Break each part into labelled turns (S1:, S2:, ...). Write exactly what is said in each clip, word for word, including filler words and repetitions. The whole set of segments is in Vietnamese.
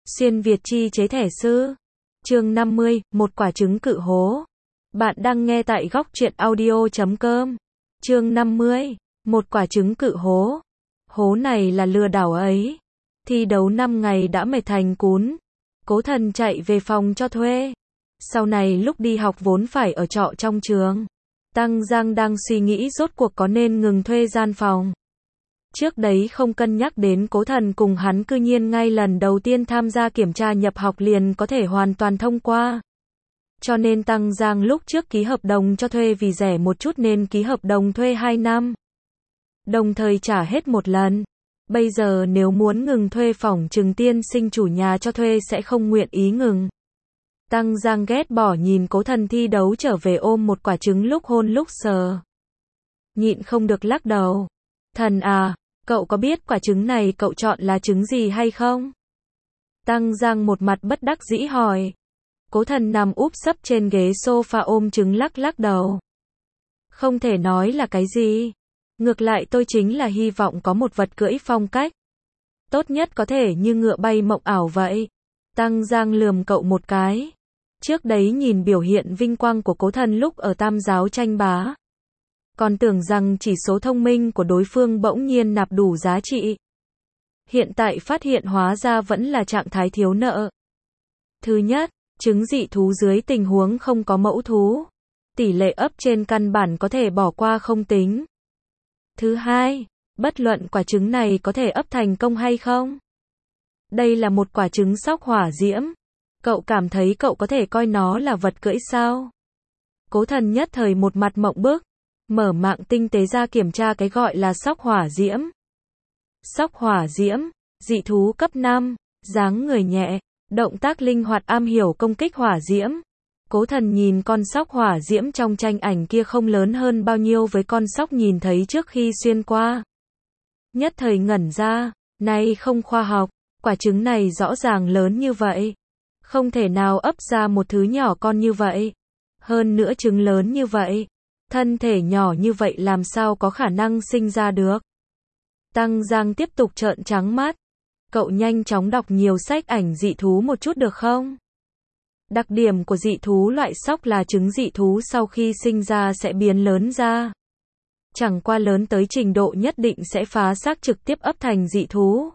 S1: Xuyên Việt chi chế thẻ sư. Chương năm mươi, một quả trứng cự hố. Bạn đang nghe tại góc truyện audio chấm com. Chương năm mươi, một quả trứng cự hố. Hố này là lừa đảo ấy. Thi đấu năm ngày đã mệt thành cún. Cố Thần chạy về phòng cho thuê. Sau này lúc đi học vốn phải ở trọ trong trường. Tăng Giang đang suy nghĩ rốt cuộc có nên ngừng thuê gian phòng. Trước đấy không cân nhắc đến Cố Thần cùng hắn cư nhiên ngay lần đầu tiên tham gia kiểm tra nhập học liền có thể hoàn toàn thông qua. Cho nên Tăng Giang lúc trước ký hợp đồng cho thuê vì rẻ một chút nên ký hợp đồng thuê hai năm. Đồng thời trả hết một lần. Bây giờ nếu muốn ngừng thuê phỏng chừng tiên sinh chủ nhà cho thuê sẽ không nguyện ý ngừng. Tăng Giang ghét bỏ nhìn Cố Thần thi đấu trở về ôm một quả trứng lúc hôn lúc sờ. Nhịn không được lắc đầu. Thần à, cậu có biết quả trứng này cậu chọn là trứng gì hay không? Tăng Giang một mặt bất đắc dĩ hỏi. Cố Thần nằm úp sấp trên ghế sofa ôm trứng lắc lắc đầu. Không thể nói là cái gì. Ngược lại tôi chính là hy vọng có một vật cưỡi phong cách. Tốt nhất có thể như ngựa bay mộng ảo vậy. Tăng Giang lườm cậu một cái. Trước đấy nhìn biểu hiện vinh quang của Cố Thần lúc ở Tam Giáo tranh bá. Còn tưởng rằng chỉ số thông minh của đối phương bỗng nhiên nạp đủ giá trị. Hiện tại phát hiện hóa ra vẫn là trạng thái thiếu nợ. Thứ nhất, trứng dị thú dưới tình huống không có mẫu thú. Tỷ lệ ấp trên căn bản có thể bỏ qua không tính. Thứ hai, bất luận quả trứng này có thể ấp thành công hay không. Đây là một quả trứng sóc hỏa diễm. Cậu cảm thấy cậu có thể coi nó là vật cưỡi sao? Cố Thần nhất thời một mặt mộng bức. Mở mạng tinh tế ra kiểm tra cái gọi là sóc hỏa diễm. Sóc hỏa diễm, dị thú cấp năm, dáng người nhẹ, động tác linh hoạt am hiểu công kích hỏa diễm. Cố Thần nhìn con sóc hỏa diễm trong tranh ảnh kia không lớn hơn bao nhiêu với con sóc nhìn thấy trước khi xuyên qua. Nhất thời ngẩn ra, này không khoa học, quả trứng này rõ ràng lớn như vậy. Không thể nào ấp ra một thứ nhỏ con như vậy. Hơn nữa trứng lớn như vậy. Thân thể nhỏ như vậy làm sao có khả năng sinh ra được. Tăng Giang tiếp tục trợn trắng mắt. Cậu nhanh chóng đọc nhiều sách ảnh dị thú một chút được không? Đặc điểm của dị thú loại sóc là trứng dị thú sau khi sinh ra sẽ biến lớn ra. Chẳng qua lớn tới trình độ nhất định sẽ phá xác trực tiếp ấp thành dị thú.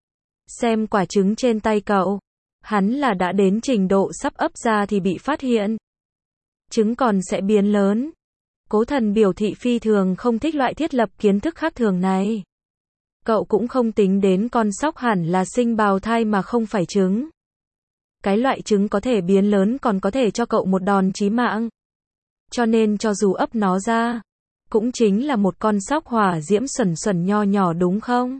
S1: Xem quả trứng trên tay cậu. Hắn là đã đến trình độ sắp ấp ra thì bị phát hiện. Trứng còn sẽ biến lớn. Cố Thần biểu thị phi thường không thích loại thiết lập kiến thức khác thường này. Cậu cũng không tính đến con sóc hẳn là sinh bào thai mà không phải trứng. Cái loại trứng có thể biến lớn còn có thể cho cậu một đòn chí mạng. Cho nên cho dù ấp nó ra, cũng chính là một con sóc hỏa diễm xuẩn xuẩn nho nhỏ đúng không?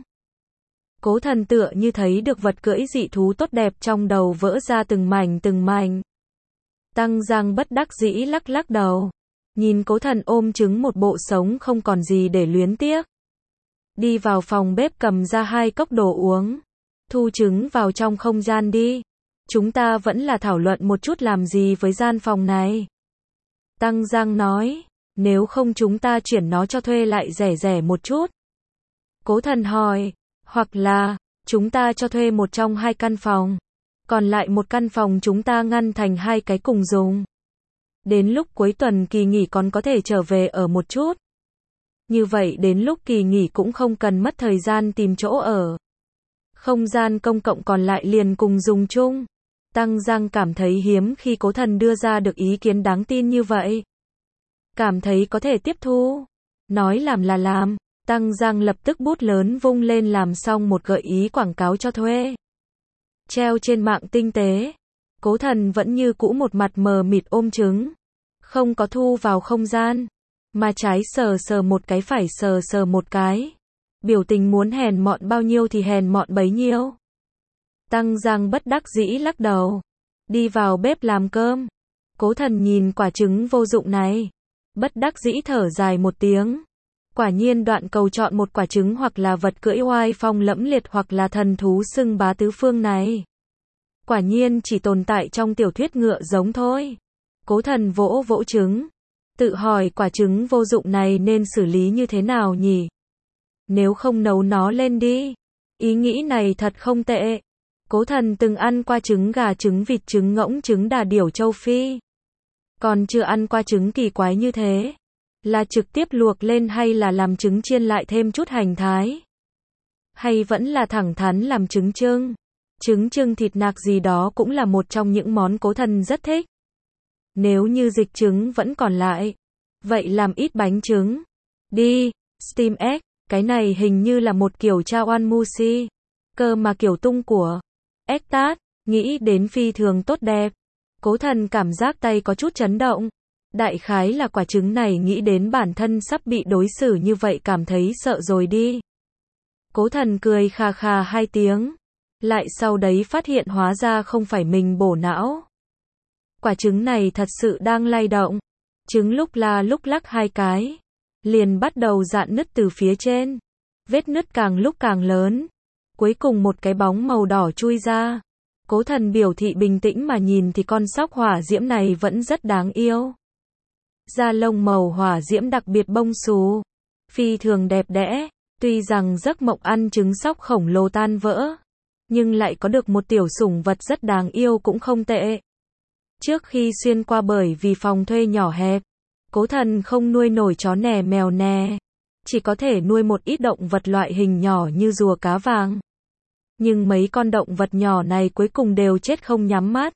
S1: Cố Thần tựa như thấy được vật cưỡi dị thú tốt đẹp trong đầu vỡ ra từng mảnh từng mảnh. Tăng Giang bất đắc dĩ lắc lắc đầu. Nhìn Cố Thần ôm trứng một bộ sống không còn gì để luyến tiếc. Đi vào phòng bếp cầm ra hai cốc đồ uống. Thu trứng vào trong không gian đi. Chúng ta vẫn là thảo luận một chút làm gì với gian phòng này. Tăng Giang nói, nếu không chúng ta chuyển nó cho thuê lại rẻ rẻ một chút. Cố Thần hỏi, hoặc là, chúng ta cho thuê một trong hai căn phòng. Còn lại một căn phòng chúng ta ngăn thành hai cái cùng dùng. Đến lúc cuối tuần kỳ nghỉ còn có thể trở về ở một chút. Như vậy đến lúc kỳ nghỉ cũng không cần mất thời gian tìm chỗ ở. Không gian công cộng còn lại liền cùng dùng chung. Tăng Giang cảm thấy hiếm khi Cố Thần đưa ra được ý kiến đáng tin như vậy. Cảm thấy có thể tiếp thu. Nói làm là làm. Tăng Giang lập tức bút lớn vung lên làm xong một gợi ý quảng cáo cho thuê. Treo trên mạng tinh tế. Cố Thần vẫn như cũ một mặt mờ mịt ôm trứng. Không có thu vào không gian. Mà trái sờ sờ một cái phải sờ sờ một cái. Biểu tình muốn hèn mọn bao nhiêu thì hèn mọn bấy nhiêu. Tăng Giang bất đắc dĩ lắc đầu. Đi vào bếp làm cơm. Cố Thần nhìn quả trứng vô dụng này. Bất đắc dĩ thở dài một tiếng. Quả nhiên đoạn cầu chọn một quả trứng hoặc là vật cưỡi oai phong lẫm liệt hoặc là thần thú xưng bá tứ phương này. Quả nhiên chỉ tồn tại trong tiểu thuyết ngựa giống thôi. Cố Thần vỗ vỗ trứng. Tự hỏi quả trứng vô dụng này nên xử lý như thế nào nhỉ? Nếu không nấu nó lên đi. Ý nghĩ này thật không tệ. Cố Thần từng ăn qua trứng gà, trứng vịt, trứng ngỗng, trứng đà điểu châu Phi. Còn chưa ăn qua trứng kỳ quái như thế. Là trực tiếp luộc lên hay là làm trứng chiên lại thêm chút hành thái? Hay vẫn là thẳng thắn làm trứng trưng? Trứng trưng thịt nạc gì đó cũng là một trong những món Cố Thần rất thích. Nếu như dịch trứng vẫn còn lại, vậy làm ít bánh trứng. Đi, steam egg, cái này hình như là một kiểu chawan mushi. Cơ mà kiểu tung của egg tart, nghĩ đến phi thường tốt đẹp. Cố Thần cảm giác tay có chút chấn động. Đại khái là quả trứng này nghĩ đến bản thân sắp bị đối xử như vậy cảm thấy sợ rồi đi. Cố Thần cười khà khà hai tiếng. Lại sau đấy phát hiện hóa ra không phải mình bổ não. Quả trứng này thật sự đang lay động. Trứng lúc la lúc lắc hai cái. Liền bắt đầu rạn nứt từ phía trên. Vết nứt càng lúc càng lớn. Cuối cùng một cái bóng màu đỏ chui ra. Cố Thần biểu thị bình tĩnh mà nhìn thì con sóc hỏa diễm này vẫn rất đáng yêu. Da lông màu hỏa diễm đặc biệt bông xù. Phi thường đẹp đẽ. Tuy rằng giấc mộng ăn trứng sóc khổng lồ tan vỡ. Nhưng lại có được một tiểu sủng vật rất đáng yêu cũng không tệ. Trước khi xuyên qua bởi vì phòng thuê nhỏ hẹp, Cố Thần không nuôi nổi chó nè mèo nè. Chỉ có thể nuôi một ít động vật loại hình nhỏ như rùa cá vàng. Nhưng mấy con động vật nhỏ này cuối cùng đều chết không nhắm mắt.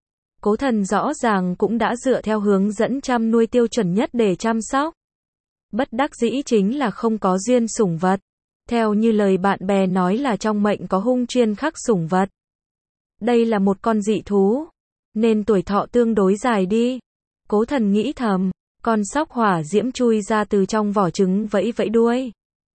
S1: Cố Thần rõ ràng cũng đã dựa theo hướng dẫn chăm nuôi tiêu chuẩn nhất để chăm sóc. Bất đắc dĩ chính là không có duyên sủng vật. Theo như lời bạn bè nói là trong mệnh có hung chuyên khắc sủng vật. Đây là một con dị thú, nên tuổi thọ tương đối dài đi. Cố Thần nghĩ thầm, con sóc hỏa diễm chui ra từ trong vỏ trứng vẫy vẫy đuôi.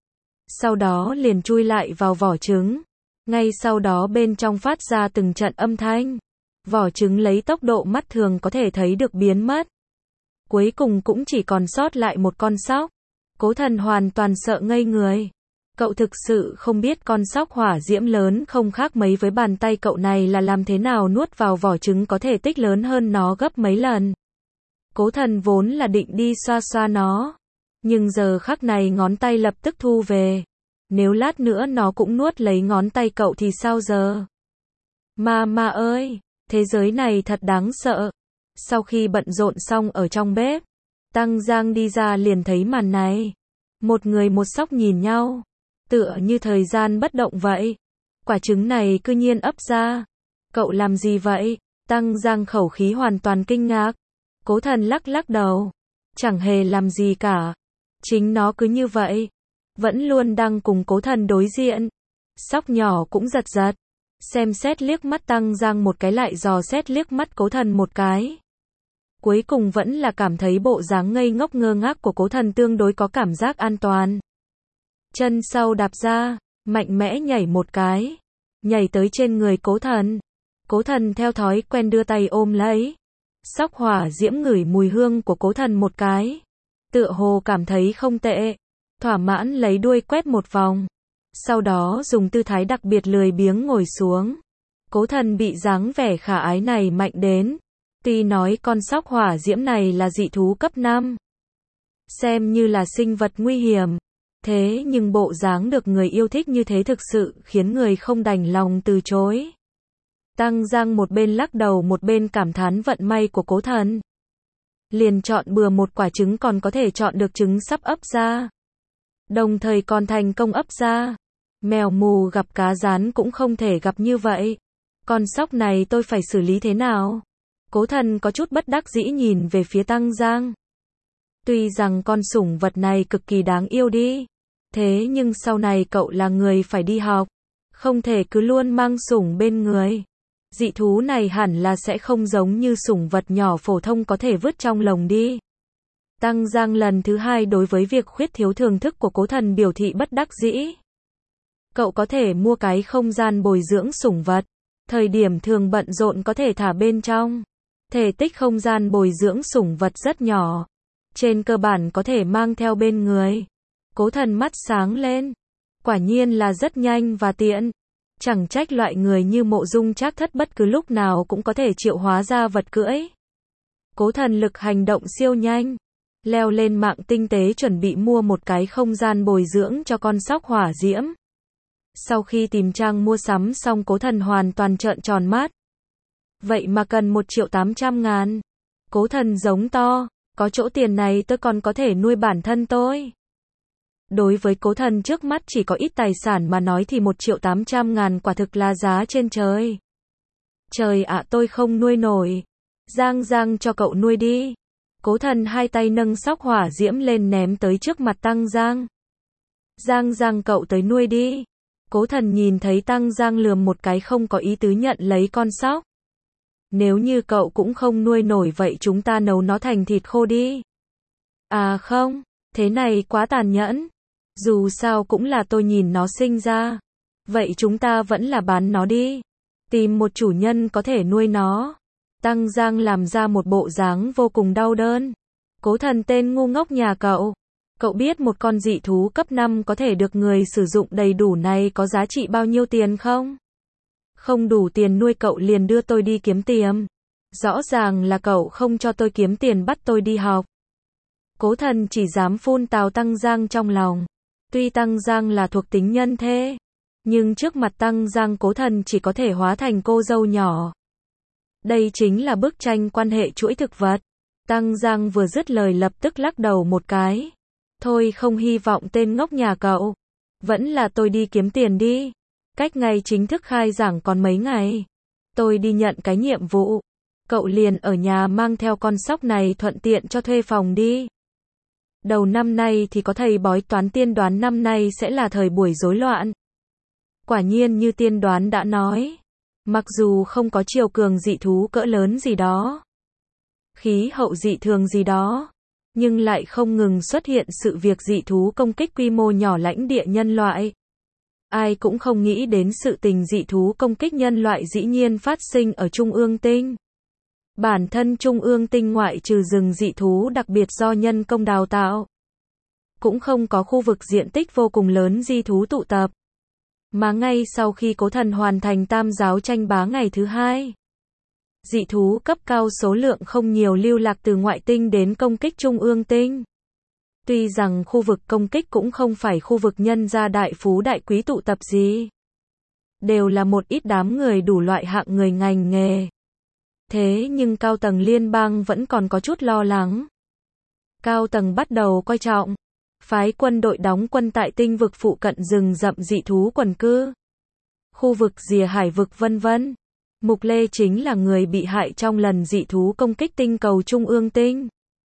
S1: Sau đó liền chui lại vào vỏ trứng. Ngay sau đó bên trong phát ra từng trận âm thanh. Vỏ trứng lấy tốc độ mắt thường có thể thấy được biến mất. Cuối cùng cũng chỉ còn sót lại một con sóc. Cố Thần hoàn toàn sợ ngây người. Cậu thực sự không biết con sóc hỏa diễm lớn không khác mấy với bàn tay cậu này là làm thế nào nuốt vào vỏ trứng có thể tích lớn hơn nó gấp mấy lần. Cố Thần vốn là định đi xoa xoa nó. Nhưng giờ khắc này ngón tay lập tức thu về. Nếu lát nữa nó cũng nuốt lấy ngón tay cậu thì sao giờ? Ma ma ơi, thế giới này thật đáng sợ. Sau khi bận rộn xong ở trong bếp, Tăng Giang đi ra liền thấy màn này. Một người một sóc nhìn nhau. Tựa như thời gian bất động vậy. Quả trứng này cư nhiên ấp ra. Cậu làm gì vậy? Tăng Giang khẩu khí hoàn toàn kinh ngạc. Cố Thần lắc lắc đầu. Chẳng hề làm gì cả. Chính nó cứ như vậy. Vẫn luôn đang cùng Cố Thần đối diện. Sóc nhỏ cũng giật giật. Xem xét liếc mắt Tăng Giang một cái lại dò xét liếc mắt Cố Thần một cái. Cuối cùng vẫn là cảm thấy bộ dáng ngây ngốc ngơ ngác của Cố Thần tương đối có cảm giác an toàn. Chân sau đạp ra, mạnh mẽ nhảy một cái. Nhảy tới trên người Cố Thần. Cố Thần theo thói quen đưa tay ôm lấy. Sóc hỏa diễm ngửi mùi hương của Cố Thần một cái. Tựa hồ cảm thấy không tệ. Thỏa mãn lấy đuôi quét một vòng. Sau đó dùng tư thái đặc biệt lười biếng ngồi xuống. Cố Thần bị dáng vẻ khả ái này mạnh đến. Tuy nói con sóc hỏa diễm này là dị thú cấp năm. Xem như là sinh vật nguy hiểm. Thế nhưng bộ dáng được người yêu thích như thế thực sự khiến người không đành lòng từ chối. Tăng Giang một bên lắc đầu một bên cảm thán vận may của Cố Thần. Liền chọn bừa một quả trứng còn có thể chọn được trứng sắp ấp ra. Đồng thời còn thành công ấp ra. Mèo mù gặp cá rán cũng không thể gặp như vậy. Con sóc này tôi phải xử lý thế nào? Cố Thần có chút bất đắc dĩ nhìn về phía Tăng Giang. Tuy rằng con sủng vật này cực kỳ đáng yêu đi. Thế nhưng sau này cậu là người phải đi học. Không thể cứ luôn mang sủng bên người. Dị thú này hẳn là sẽ không giống như sủng vật nhỏ phổ thông có thể vứt trong lồng đi. Tăng Giang lần thứ hai đối với việc khuyết thiếu thưởng thức của Cố Thần biểu thị bất đắc dĩ. Cậu có thể mua cái không gian bồi dưỡng sủng vật. Thời điểm thường bận rộn có thể thả bên trong. Thể tích không gian bồi dưỡng sủng vật rất nhỏ. Trên cơ bản có thể mang theo bên người. Cố Thần mắt sáng lên. Quả nhiên là rất nhanh và tiện. Chẳng trách loại người như Mộ Dung Trác Thất bất cứ lúc nào cũng có thể triệu hóa ra vật cưỡi. Cố Thần lực hành động siêu nhanh. Leo lên mạng tinh tế chuẩn bị mua một cái không gian bồi dưỡng cho con sóc hỏa diễm. Sau khi tìm trang mua sắm xong Cố Thần hoàn toàn trợn tròn mắt. Vậy mà cần một triệu tám trăm ngàn. Cố Thần giống to, có chỗ tiền này tôi còn có thể nuôi bản thân tôi. Đối với Cố Thần trước mắt chỉ có ít tài sản mà nói thì một triệu tám trăm ngàn quả thực là giá trên trời. Trời ạ, tôi không nuôi nổi. Giang Giang cho cậu nuôi đi. Cố Thần hai tay nâng sóc hỏa diễm lên ném tới trước mặt Tăng Giang. Giang Giang cậu tới nuôi đi. Cố Thần nhìn thấy Tăng Giang lườm một cái không có ý tứ nhận lấy con sóc. Nếu như cậu cũng không nuôi nổi vậy chúng ta nấu nó thành thịt khô đi. À không, thế này quá tàn nhẫn. Dù sao cũng là tôi nhìn nó sinh ra. Vậy chúng ta vẫn là bán nó đi. Tìm một chủ nhân có thể nuôi nó. Tăng Giang làm ra một bộ dáng vô cùng đau đớn. Cố Thần tên ngu ngốc nhà cậu. Cậu biết một con dị thú cấp năm có thể được người sử dụng đầy đủ này có giá trị bao nhiêu tiền không? Không đủ tiền nuôi cậu liền đưa tôi đi kiếm tiền. Rõ ràng là cậu không cho tôi kiếm tiền bắt tôi đi học. Cố Thần chỉ dám phun tào Tăng Giang trong lòng. Tuy Tăng Giang là thuộc tính nhân thế, nhưng trước mặt Tăng Giang Cố Thần chỉ có thể hóa thành cô dâu nhỏ. Đây chính là bức tranh quan hệ chuỗi thực vật. Tăng Giang vừa dứt lời lập tức lắc đầu một cái. Thôi không hy vọng tên ngốc nhà cậu. Vẫn là tôi đi kiếm tiền đi. Cách ngày chính thức khai giảng còn mấy ngày. Tôi đi nhận cái nhiệm vụ. Cậu liền ở nhà mang theo con sóc này thuận tiện cho thuê phòng đi. Đầu năm nay thì có thầy bói toán tiên đoán năm nay sẽ là thời buổi rối loạn. Quả nhiên như tiên đoán đã nói. Mặc dù không có triều cường dị thú cỡ lớn gì đó, khí hậu dị thường gì đó, nhưng lại không ngừng xuất hiện sự việc dị thú công kích quy mô nhỏ lãnh địa nhân loại. Ai cũng không nghĩ đến sự tình dị thú công kích nhân loại dĩ nhiên phát sinh ở Trung ương tinh. Bản thân Trung ương tinh ngoại trừ rừng dị thú đặc biệt do nhân công đào tạo, cũng không có khu vực diện tích vô cùng lớn dị thú tụ tập. Mà ngay sau khi Cố Thần hoàn thành tam giáo tranh bá ngày thứ hai, dị thú cấp cao số lượng không nhiều lưu lạc từ ngoại tinh đến công kích Trung ương tinh. Tuy rằng khu vực công kích cũng không phải khu vực nhân gia đại phú đại quý tụ tập gì. Đều là một ít đám người đủ loại hạng người ngành nghề. Thế nhưng cao tầng liên bang vẫn còn có chút lo lắng. Cao tầng bắt đầu coi trọng. Phái quân đội đóng quân tại tinh vực phụ cận rừng rậm dị thú quần cư. Khu vực rìa hải vực vân vân. Mục Lê chính là người bị hại trong lần dị thú công kích tinh cầu Trung ương tinh.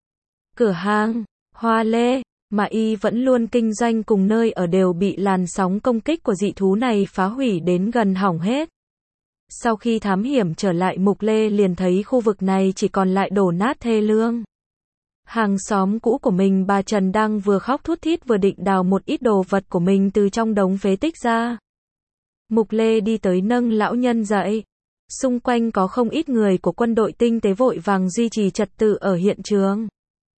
S1: Cửa hàng Hoa Lê mà y vẫn luôn kinh doanh cùng nơi ở đều bị làn sóng công kích của dị thú này phá hủy đến gần hỏng hết. Sau khi thám hiểm trở lại Mục Lê liền thấy khu vực này chỉ còn lại đổ nát thê lương. Hàng xóm cũ của mình bà Trần đang vừa khóc thút thít vừa định đào một ít đồ vật của mình từ trong đống phế tích ra. Mục Lê đi tới nâng lão nhân dậy. Xung quanh có không ít người của quân đội tinh tế vội vàng duy trì trật tự ở hiện trường.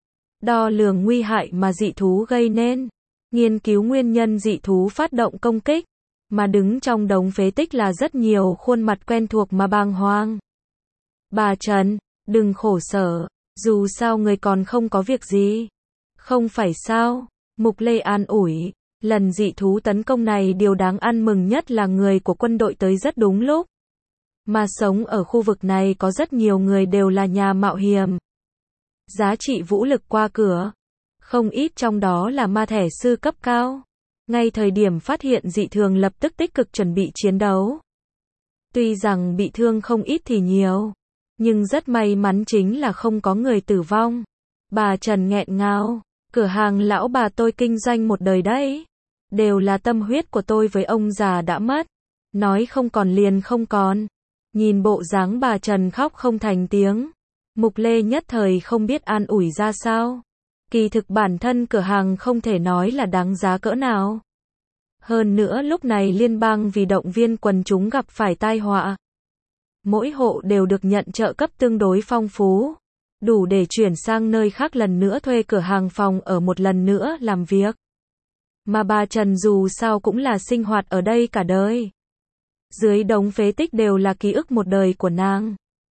S1: Đo lường nguy hại mà dị thú gây nên. Nghiên cứu nguyên nhân dị thú phát động công kích. Mà đứng trong đống phế tích là rất nhiều khuôn mặt quen thuộc mà bàng hoàng. Bà Trần, đừng khổ sở. Dù sao người còn không có việc gì. Không phải sao? Mục Lê an ủi. Lần dị thú tấn công này điều đáng ăn mừng nhất là người của quân đội tới rất đúng lúc. Mà sống ở khu vực này có rất nhiều người đều là nhà mạo hiểm. Giá trị vũ lực qua cửa. Không ít trong đó là ma thẻ sư cấp cao. Ngay thời điểm phát hiện dị thường lập tức tích cực chuẩn bị chiến đấu. Tuy rằng bị thương không ít thì nhiều. Nhưng rất may mắn chính là không có người tử vong. Bà Trần nghẹn ngào. Cửa hàng lão bà tôi kinh doanh một đời đấy. Đều là tâm huyết của tôi với ông già đã mất. Nói không còn liền không còn. Nhìn bộ dáng bà Trần khóc không thành tiếng. Mục Lê nhất thời không biết an ủi ra sao. Kỳ thực bản thân cửa hàng không thể nói là đáng giá cỡ nào. Hơn nữa lúc này liên bang vì động viên quần chúng gặp phải tai họa. Mỗi hộ đều được nhận trợ cấp tương đối phong phú. Đủ để chuyển sang nơi khác lần nữa thuê cửa hàng phòng ở một lần nữa làm việc. Mà bà Trần dù sao cũng là sinh hoạt ở đây cả đời. Dưới đống phế tích đều là ký ức một đời của nàng.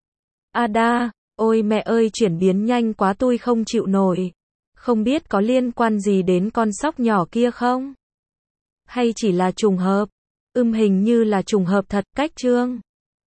S1: Ada, ôi mẹ ơi chuyển biến nhanh quá tôi không chịu nổi. Không biết có liên quan gì đến con sóc nhỏ kia không? Hay chỉ là trùng hợp? Ừm hình như là trùng hợp thật, cách chương